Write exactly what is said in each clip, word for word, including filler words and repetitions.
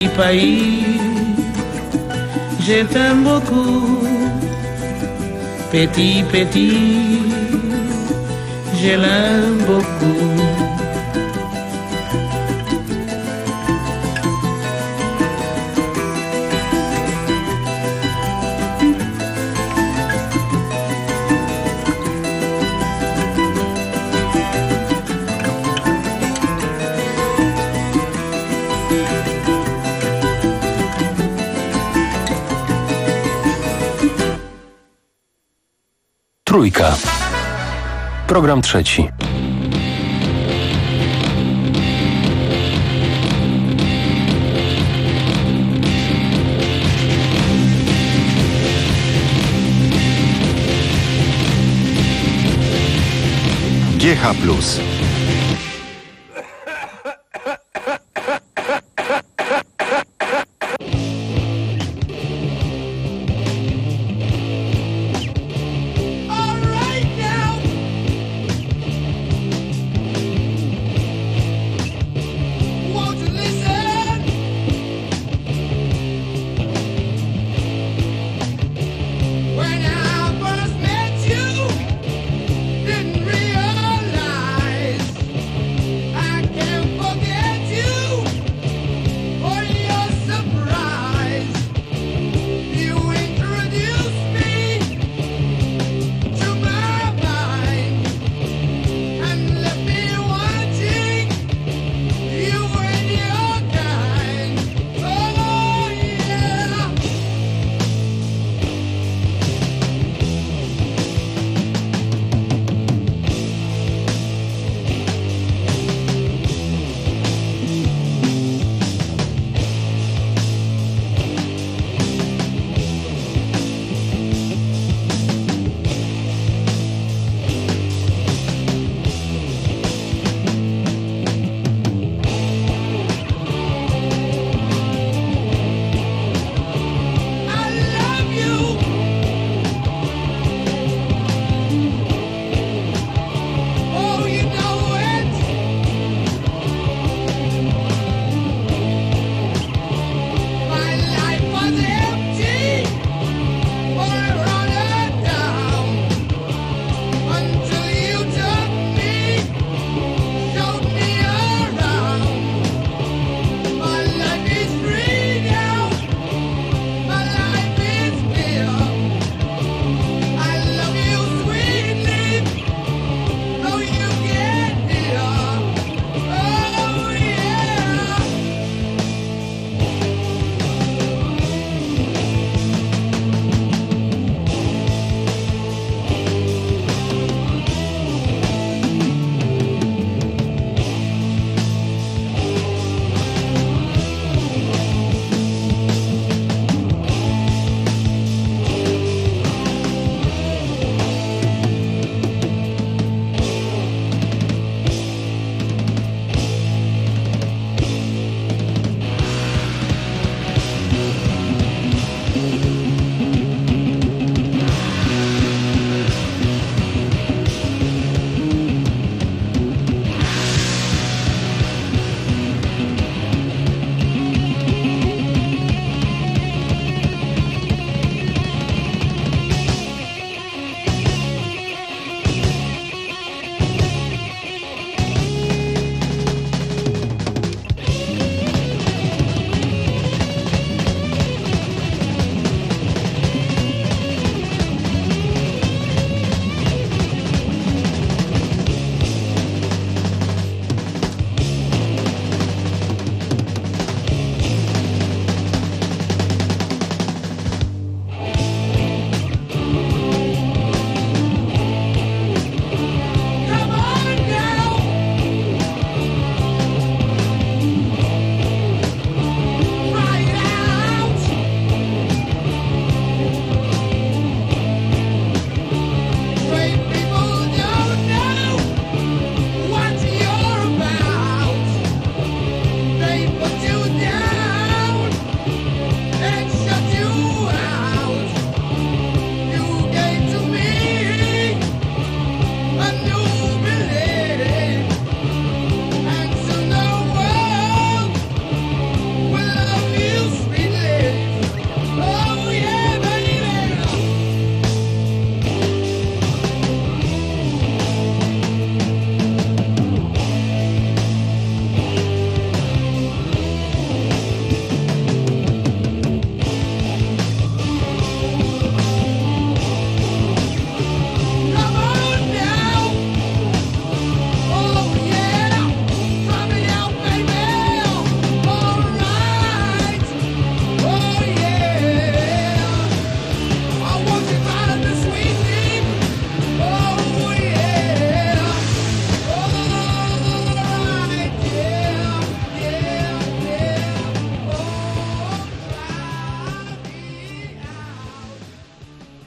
Pays, je t'aime beaucoup, petit, petit, je l'aime beaucoup. Trójka. Program trzeci. G H plus. When I first met you, didn't realize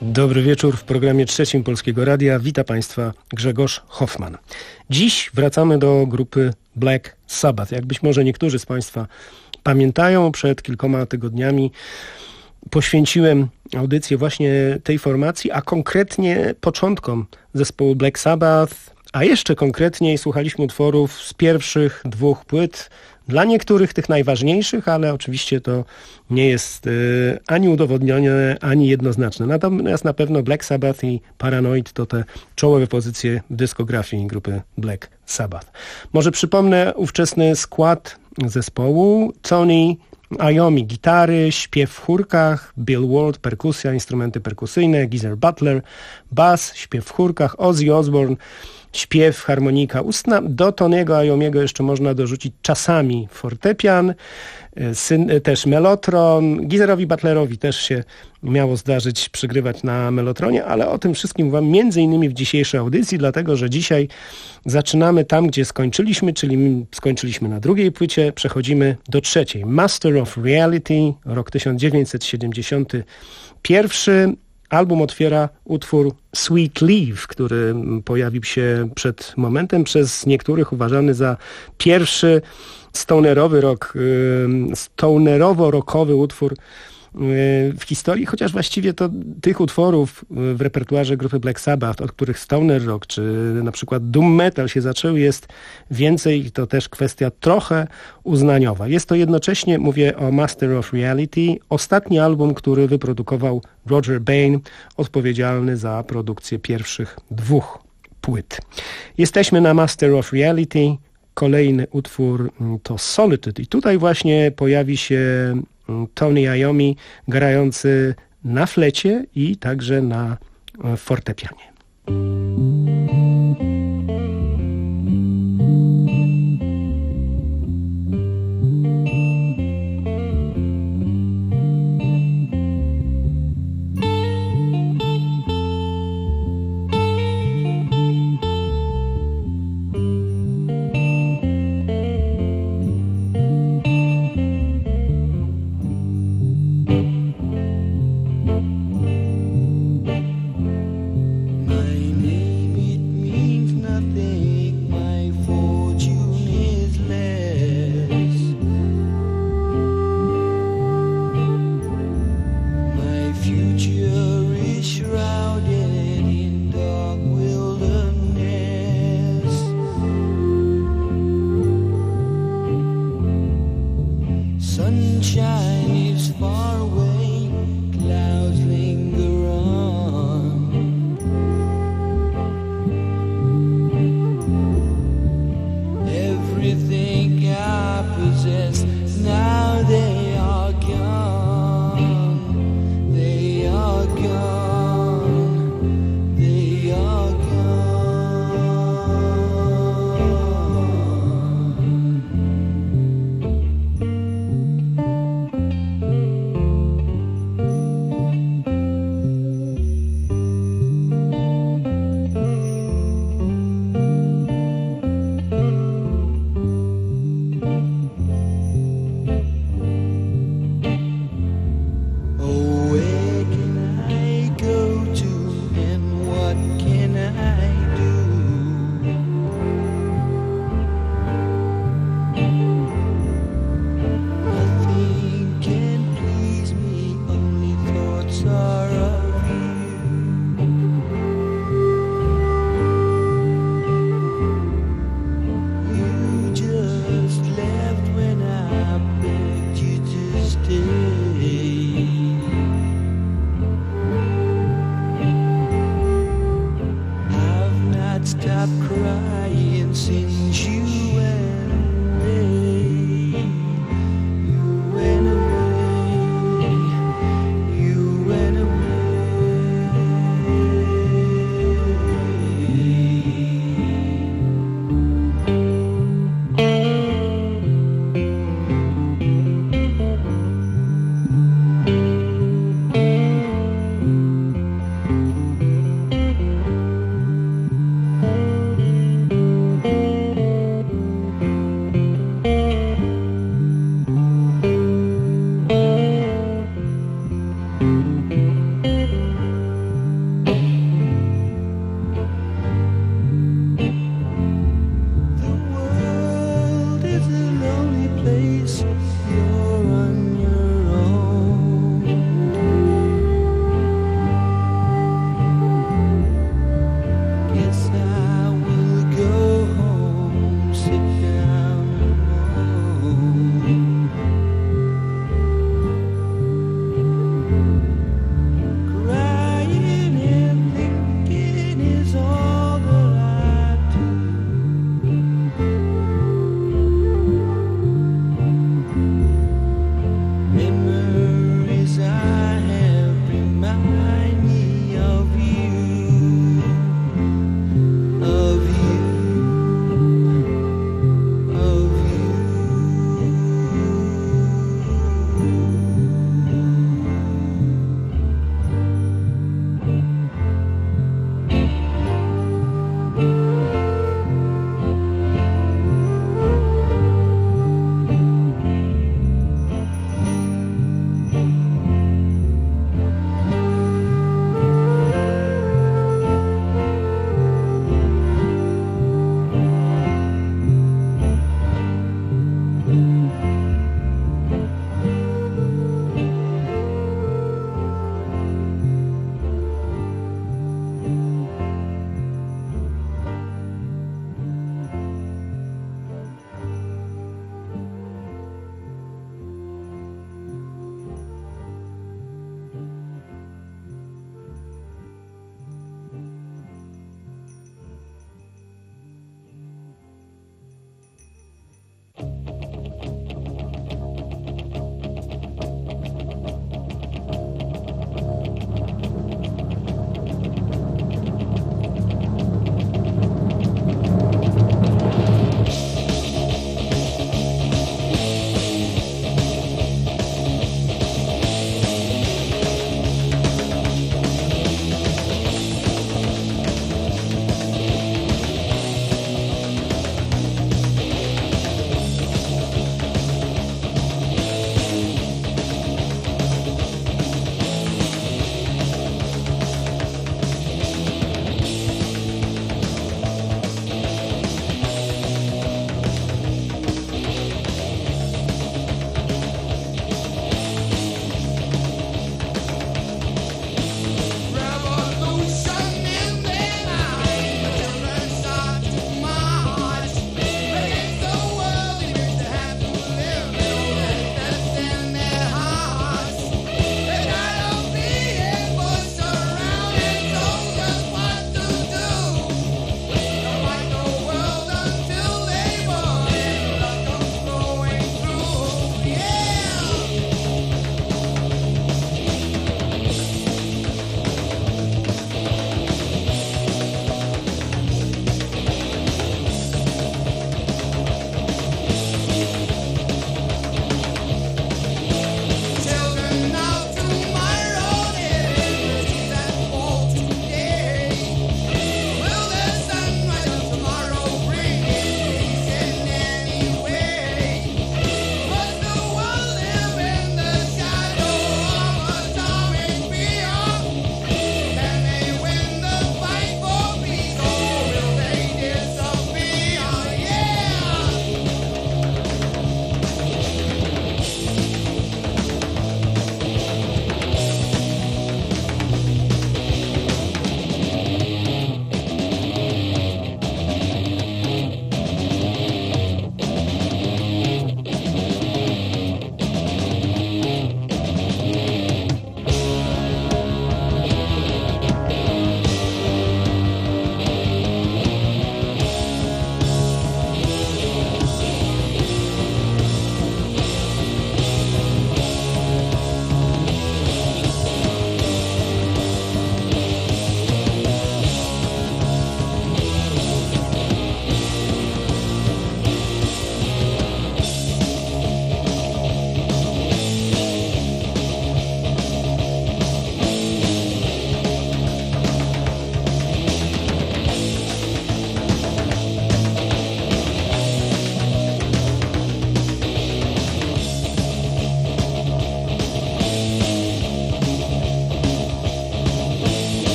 Dobry wieczór w programie trzecim Polskiego Radia. Wita Państwa Grzegorz Hoffman. Dziś wracamy do grupy Black Sabbath. Jak być może niektórzy z Państwa pamiętają, przed kilkoma tygodniami poświęciłem audycję właśnie tej formacji, a konkretnie początkom zespołu Black Sabbath, a jeszcze konkretniej słuchaliśmy utworów z pierwszych dwóch płyt, dla niektórych tych najważniejszych, ale oczywiście to nie jest y, ani udowodnione, ani jednoznaczne. Natomiast na pewno Black Sabbath i Paranoid to te czołowe pozycje w dyskografii grupy Black Sabbath. Może przypomnę ówczesny skład zespołu. Tony Iommi gitary, śpiew w chórkach, Bill Ward perkusja, instrumenty perkusyjne, Geezer Butler bass, śpiew w chórkach, Ozzy Osbourne śpiew, harmonika ustna. Do Tony'ego Iommiego jeszcze można dorzucić czasami fortepian, syn, też melotron. Geezerowi Butlerowi też się miało zdarzyć przygrywać na melotronie, ale o tym wszystkim mówię między innymi w dzisiejszej audycji, dlatego że dzisiaj zaczynamy tam, gdzie skończyliśmy, czyli skończyliśmy na drugiej płycie, przechodzimy do trzeciej. Master of Reality, rok tysiąc dziewięćset siedemdziesiąty pierwszy. Album otwiera utwór Sweet Leaf, który pojawił się przed momentem, przez niektórych uważany za pierwszy stonerowy rock, stonerowo-rockowy utwór w historii, chociaż właściwie to tych utworów w repertuarze grupy Black Sabbath, od których stoner rock czy na przykład doom metal się zaczęły, jest więcej i to też kwestia trochę uznaniowa. Jest to jednocześnie, mówię o Master of Reality, ostatni album, który wyprodukował Roger Bain, odpowiedzialny za produkcję pierwszych dwóch płyt. Jesteśmy na Master of Reality. Kolejny utwór to Solitude i tutaj właśnie pojawi się Tony Iommi grający na flecie i także na fortepianie.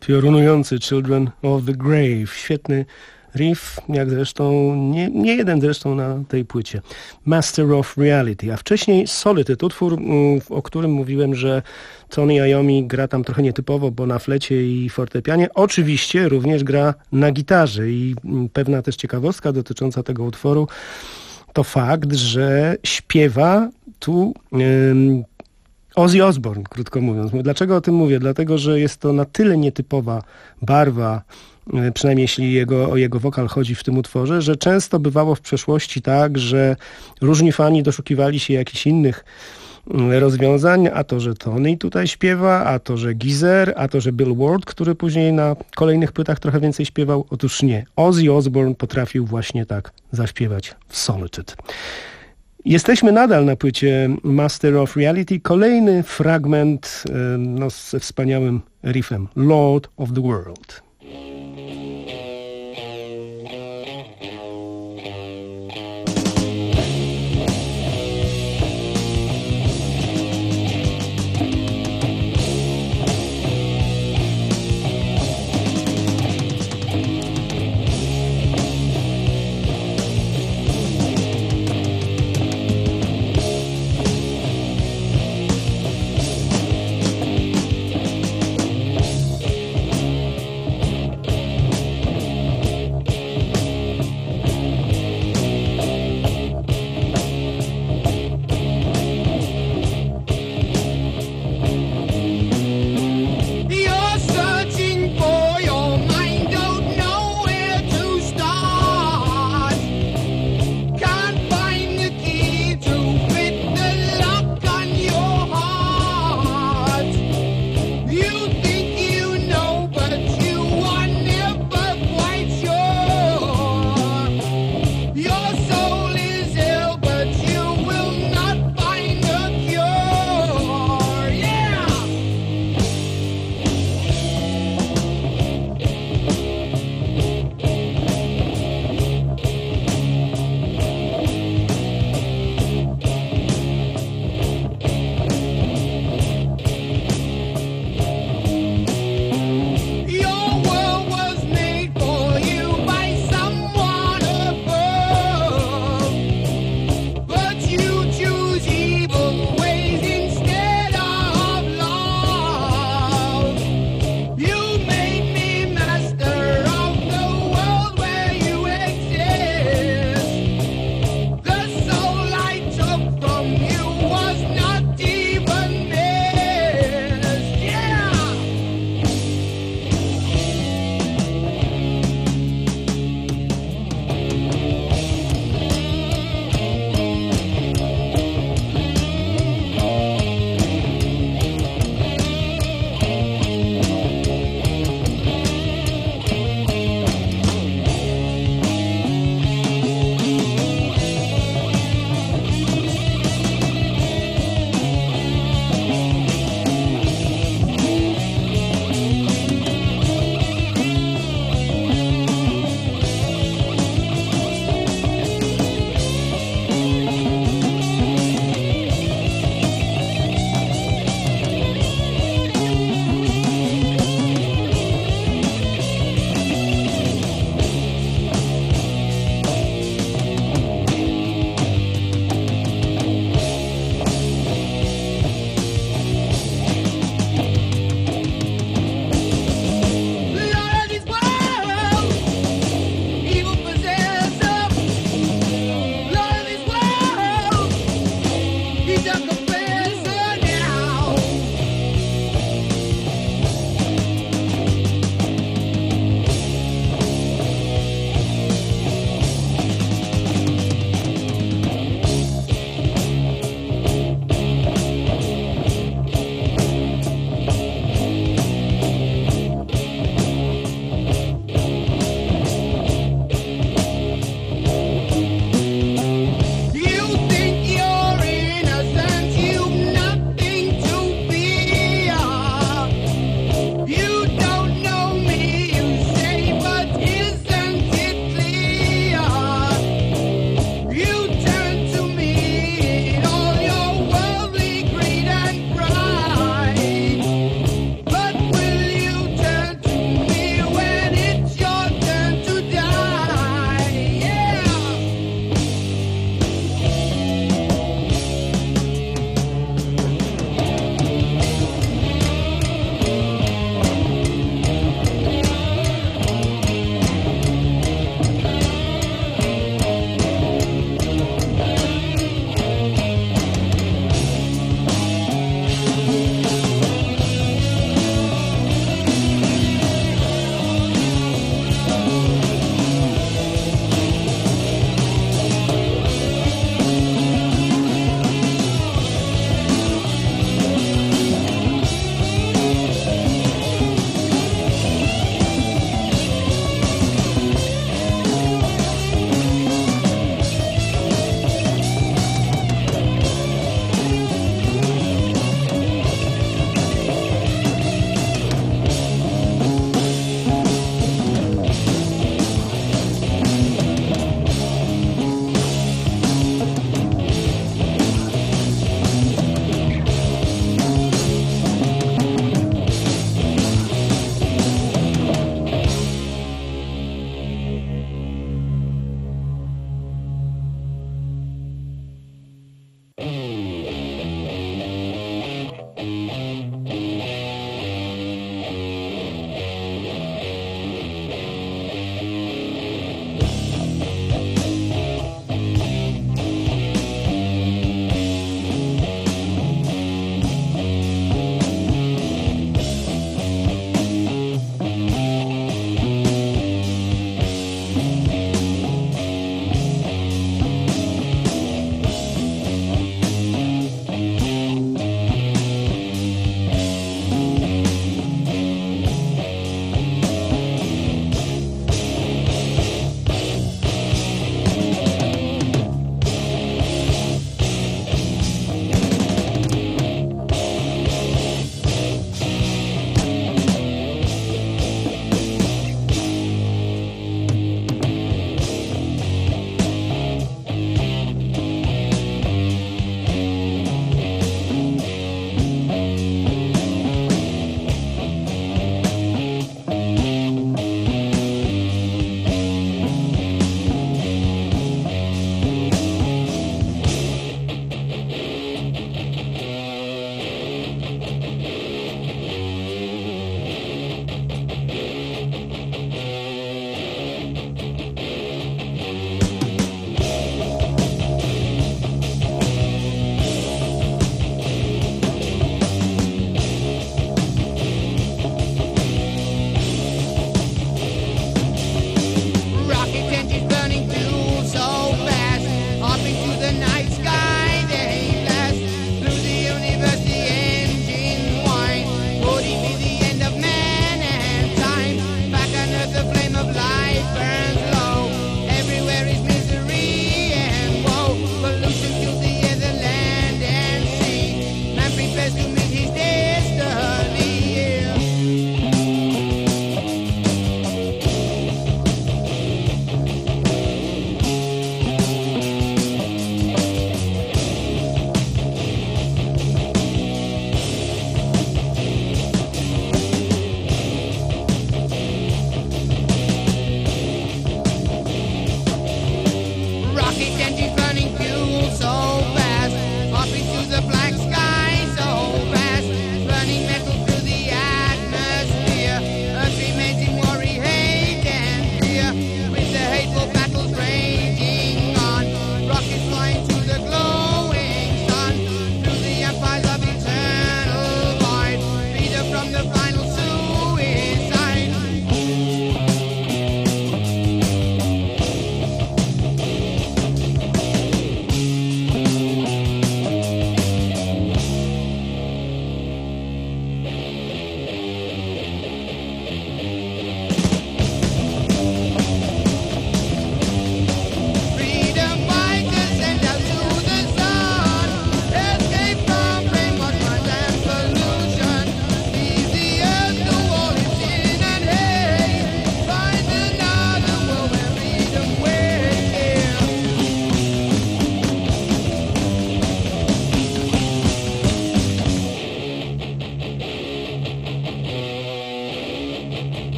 piorunujący Children of the Grave. Świetny riff, jak zresztą, nie, nie jeden zresztą na tej płycie. Master of Reality, a wcześniej Solitude, utwór, o którym mówiłem, że Tony Iommi gra tam trochę nietypowo, bo na flecie i fortepianie. Oczywiście również gra na gitarze i pewna też ciekawostka dotycząca tego utworu to fakt, że śpiewa tu um, Ozzy Osbourne, krótko mówiąc. Dlaczego o tym mówię? Dlatego, że jest to na tyle nietypowa barwa, przynajmniej jeśli jego, o jego wokal chodzi w tym utworze, że często bywało w przeszłości tak, że różni fani doszukiwali się jakichś innych rozwiązań, a to, że Tony tutaj śpiewa, a to, że Geezer, a to, że Bill Ward, który później na kolejnych płytach trochę więcej śpiewał. Otóż nie. Ozzy Osbourne potrafił właśnie tak zaśpiewać w Solitude. Jesteśmy nadal na płycie Master of Reality. Kolejny fragment no, ze wspaniałym riffem Lord of the World.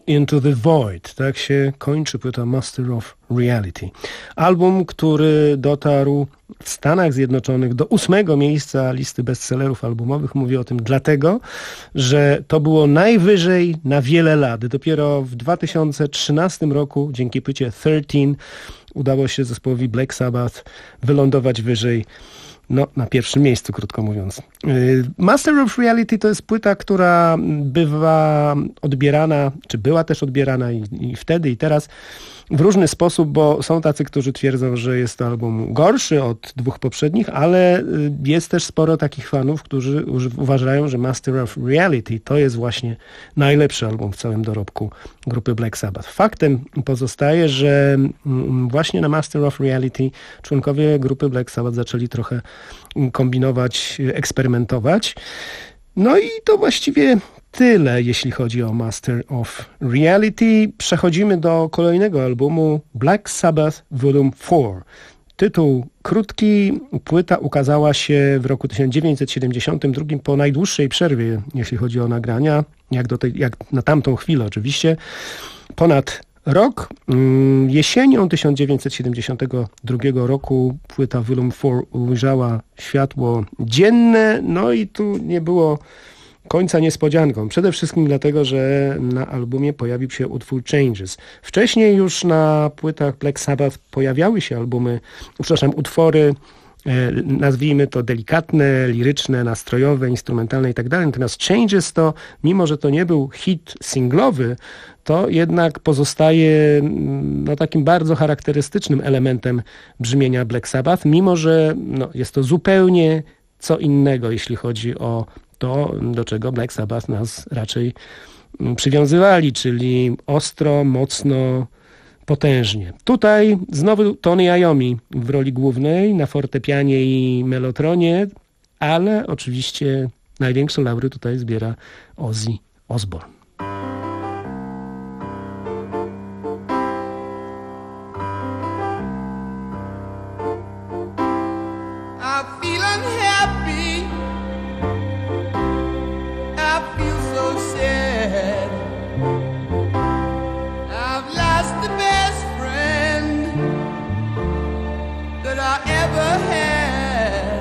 into the Void. Tak się kończy płyta Master of Reality. Album, który dotarł w Stanach Zjednoczonych do ósmego miejsca listy bestsellerów albumowych. Mówię o tym dlatego, że to było najwyżej na wiele lat. Dopiero w dwa tysiące trzynastym roku dzięki płycie trzynaście udało się zespołowi Black Sabbath wylądować wyżej, no, na pierwszym miejscu, krótko mówiąc. Master of Reality to jest płyta, która bywa odbierana, czy była też odbierana i, i wtedy, i teraz w różny sposób, bo są tacy, którzy twierdzą, że jest to album gorszy od dwóch poprzednich, ale jest też sporo takich fanów, którzy uważają, że Master of Reality to jest właśnie najlepszy album w całym dorobku grupy Black Sabbath. Faktem pozostaje, że właśnie na Master of Reality członkowie grupy Black Sabbath zaczęli trochę kombinować, eksperymentować. No i to właściwie tyle, jeśli chodzi o Master of Reality. Przechodzimy do kolejnego albumu, Black Sabbath Volume cztery. Tytuł krótki, płyta ukazała się w roku tysiąc dziewięćset siedemdziesiątym drugim po najdłuższej przerwie, jeśli chodzi o nagrania, jak, do tej, jak na tamtą chwilę oczywiście, ponad rok. Jesienią tysiąc dziewięćset siedemdziesiątego drugiego roku płyta Volume cztery ujrzała światło dzienne, no i tu nie było końca niespodzianką. Przede wszystkim dlatego, że na albumie pojawił się utwór Changes. Wcześniej już na płytach Black Sabbath pojawiały się albumy, przepraszam, utwory, nazwijmy to delikatne, liryczne, nastrojowe, instrumentalne i tak dalej. Natomiast Changes to, mimo że to nie był hit singlowy, to jednak pozostaje no, takim bardzo charakterystycznym elementem brzmienia Black Sabbath, mimo że no, jest to zupełnie co innego, jeśli chodzi o to, do czego Black Sabbath nas raczej przywiązywali, czyli ostro, mocno, potężnie. Tutaj znowu Tony Iommi w roli głównej, na fortepianie i melotronie, ale oczywiście największe laury tutaj zbiera Ozzy Osbourne.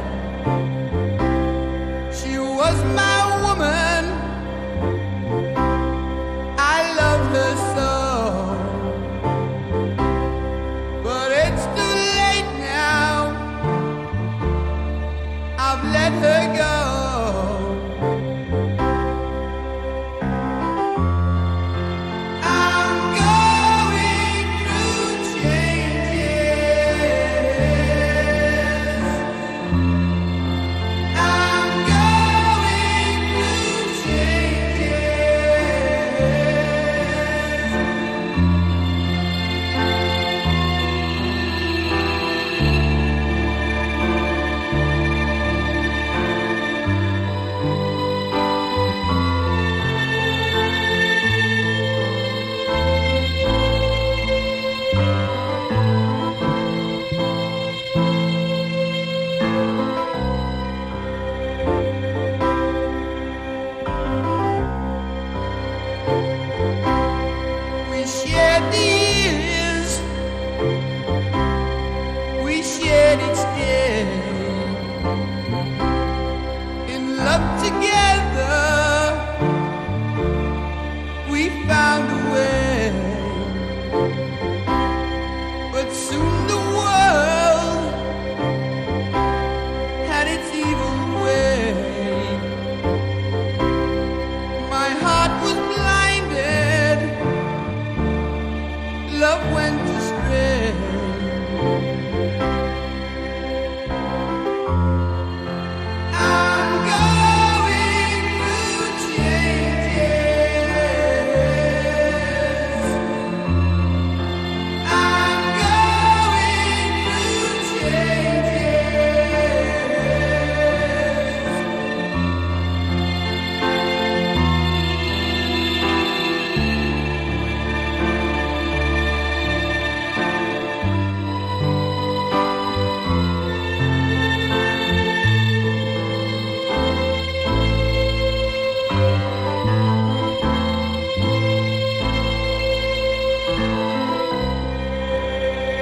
She was my woman.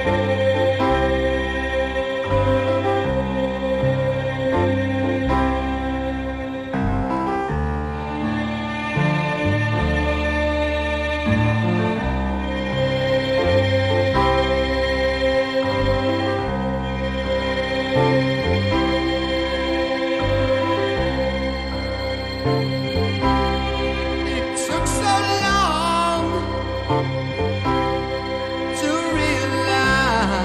To realize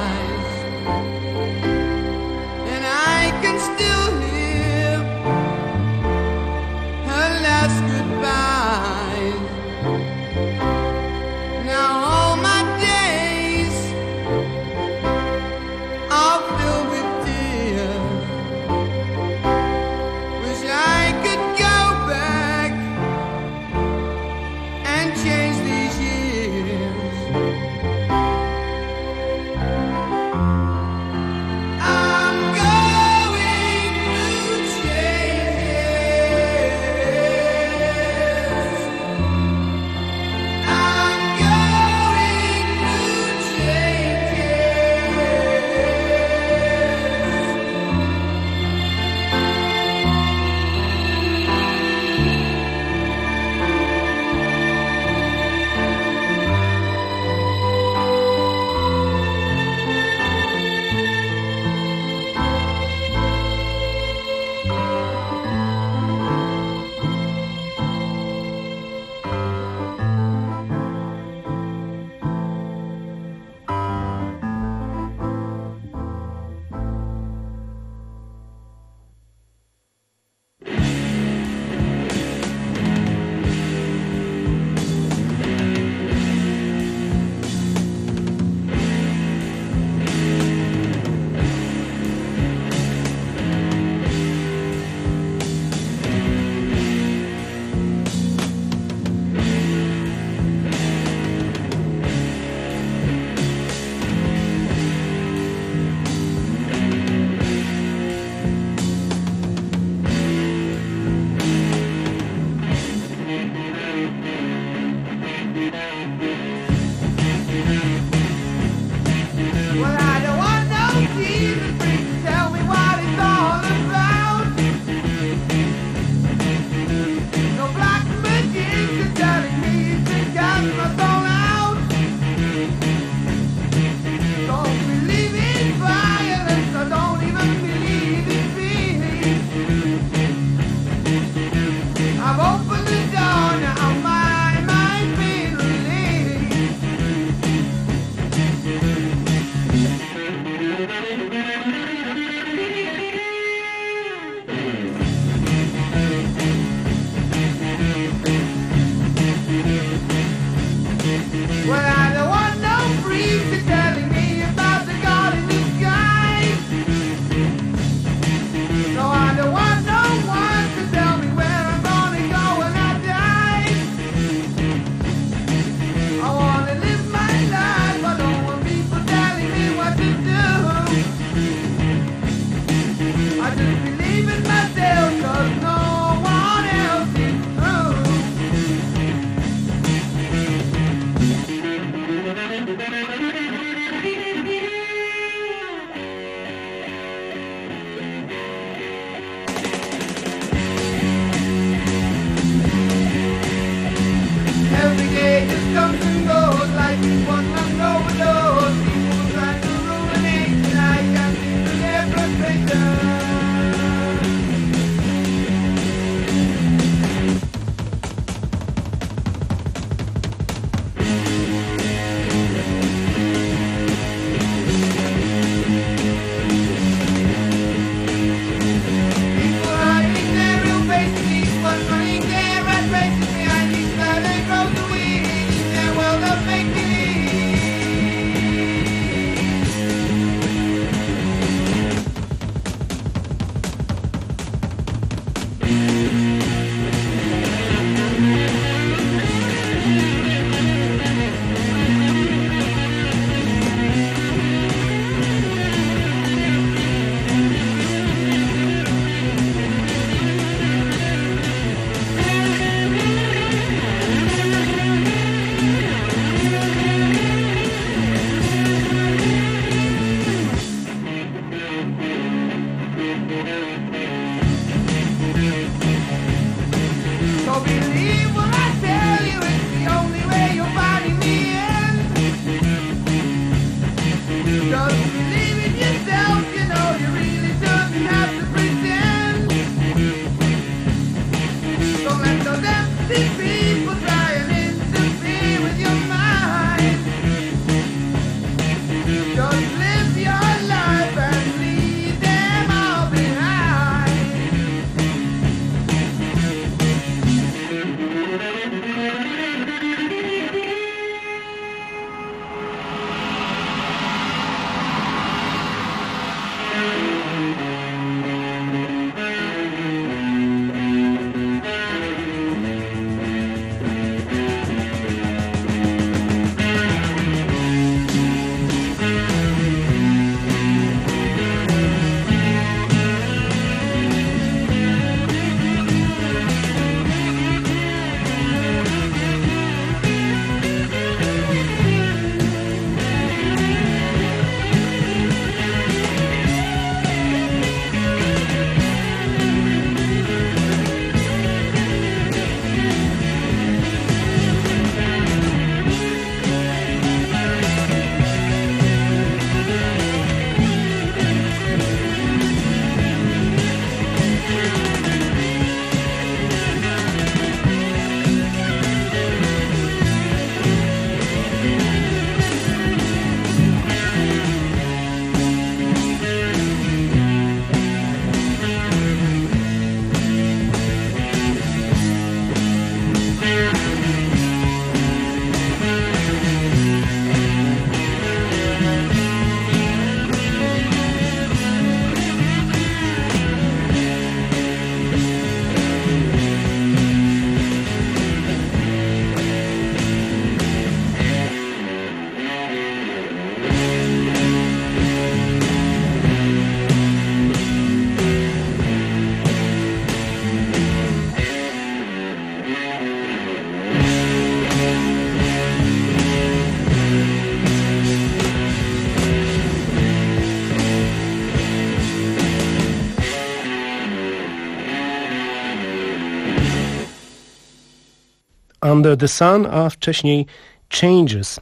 Under the Sun, a wcześniej Changes.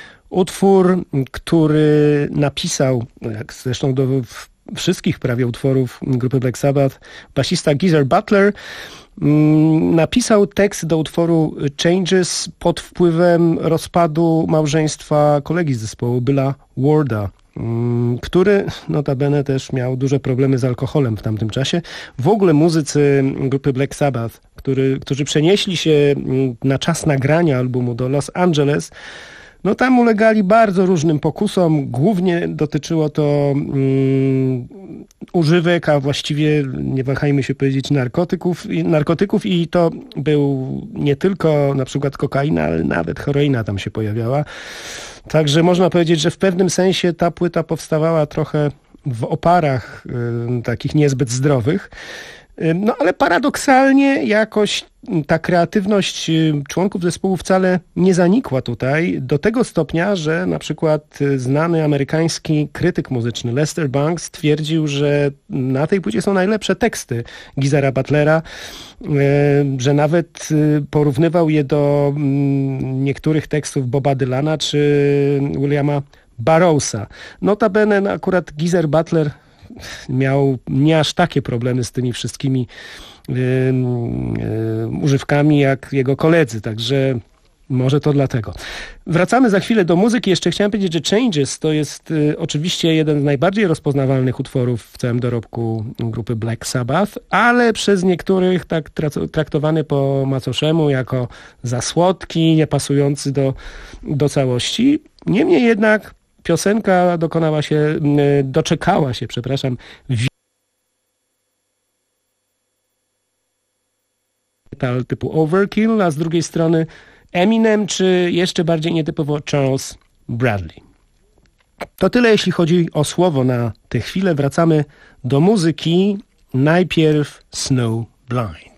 Utwór, który napisał, jak zresztą do wszystkich prawie utworów grupy Black Sabbath, basista Geezer Butler, napisał tekst do utworu Changes pod wpływem rozpadu małżeństwa kolegi z zespołu, Billa Warda, który notabene też miał duże problemy z alkoholem w tamtym czasie. W ogóle muzycy grupy Black Sabbath, który, którzy przenieśli się na czas nagrania albumu do Los Angeles, no tam ulegali bardzo różnym pokusom. Głównie dotyczyło to um, używek, a właściwie, nie wahajmy się powiedzieć, narkotyków, narkotyków i to był nie tylko na przykład kokaina, ale nawet heroina tam się pojawiała. Także można powiedzieć, że w pewnym sensie ta płyta powstawała trochę w oparach y, takich niezbyt zdrowych. No ale paradoksalnie jakoś ta kreatywność członków zespołu wcale nie zanikła tutaj, do tego stopnia, że na przykład znany amerykański krytyk muzyczny Lester Bangs stwierdził, że na tej płycie są najlepsze teksty Geezera Butlera, że nawet porównywał je do niektórych tekstów Boba Dylana czy Williama Burroughsa. Notabene no, akurat Geezer Butler miał nie aż takie problemy z tymi wszystkimi y, y, używkami jak jego koledzy, także może to dlatego. Wracamy za chwilę do muzyki. Jeszcze chciałem powiedzieć, że Changes to jest y, oczywiście jeden z najbardziej rozpoznawalnych utworów w całym dorobku grupy Black Sabbath, ale przez niektórych tak traktowany po macoszemu jako za słodki, niepasujący do, do całości. Niemniej jednak piosenka dokonała się, doczekała się, przepraszam, metal typu Overkill, a z drugiej strony Eminem, czy jeszcze bardziej nietypowo Charles Bradley. To tyle, jeśli chodzi o słowo na tę chwilę. Wracamy do muzyki. Najpierw Snowblind.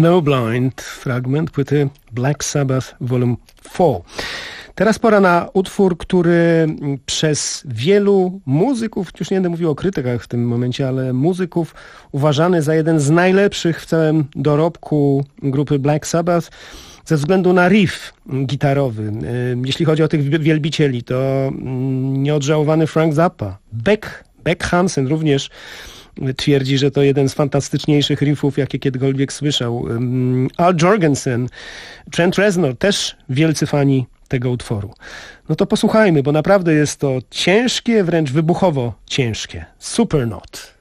Snowblind, fragment płyty Black Sabbath Volume cztery. Teraz pora na utwór, który przez wielu muzyków, już nie będę mówił o krytykach w tym momencie, ale muzyków uważany za jeden z najlepszych w całym dorobku grupy Black Sabbath ze względu na riff gitarowy. Jeśli chodzi o tych wielbicieli, to nieodżałowany Frank Zappa, Beck, Beck Hansen również twierdzi, że to jeden z fantastyczniejszych riffów, jakie kiedykolwiek słyszał. Al Jourgensen, Trent Reznor, też wielcy fani tego utworu. No to posłuchajmy, bo naprawdę jest to ciężkie, wręcz wybuchowo ciężkie. Supernaut.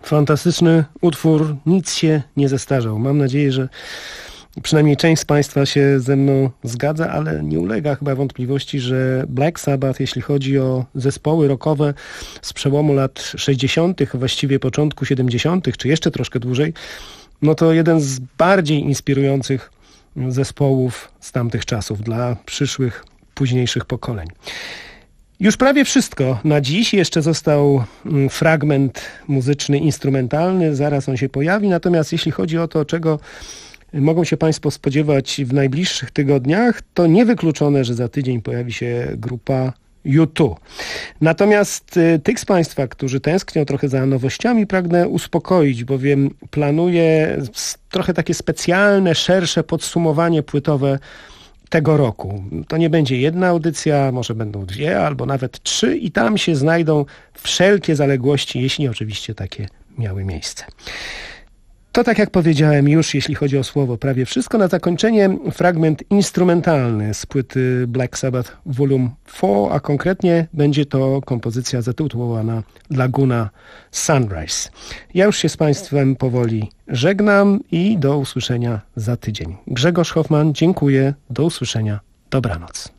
Fantastyczny utwór, nic się nie zestarzał. Mam nadzieję, że przynajmniej część z Państwa się ze mną zgadza, ale nie ulega chyba wątpliwości, że Black Sabbath, jeśli chodzi o zespoły rockowe z przełomu lat sześćdziesiątych, właściwie początku siedemdziesiątych, czy jeszcze troszkę dłużej, no to jeden z bardziej inspirujących zespołów z tamtych czasów dla przyszłych, późniejszych pokoleń. Już prawie wszystko na dziś. Jeszcze został fragment muzyczny, instrumentalny. Zaraz on się pojawi. Natomiast jeśli chodzi o to, czego mogą się Państwo spodziewać w najbliższych tygodniach, to niewykluczone, że za tydzień pojawi się grupa U dwa. Natomiast y, tych z Państwa, którzy tęsknią trochę za nowościami, pragnę uspokoić, bowiem planuję trochę takie specjalne, szersze podsumowanie płytowe tego roku. To nie będzie jedna audycja, może będą dwie albo nawet trzy i tam się znajdą wszelkie zaległości, jeśli oczywiście takie miały miejsce. To tak jak powiedziałem już, jeśli chodzi o słowo, prawie wszystko. Na zakończenie fragment instrumentalny z płyty Black Sabbath Volume cztery, a konkretnie będzie to kompozycja zatytułowana Laguna Sunrise. Ja już się z Państwem powoli żegnam i do usłyszenia za tydzień. Grzegorz Hoffman, dziękuję, do usłyszenia, dobranoc.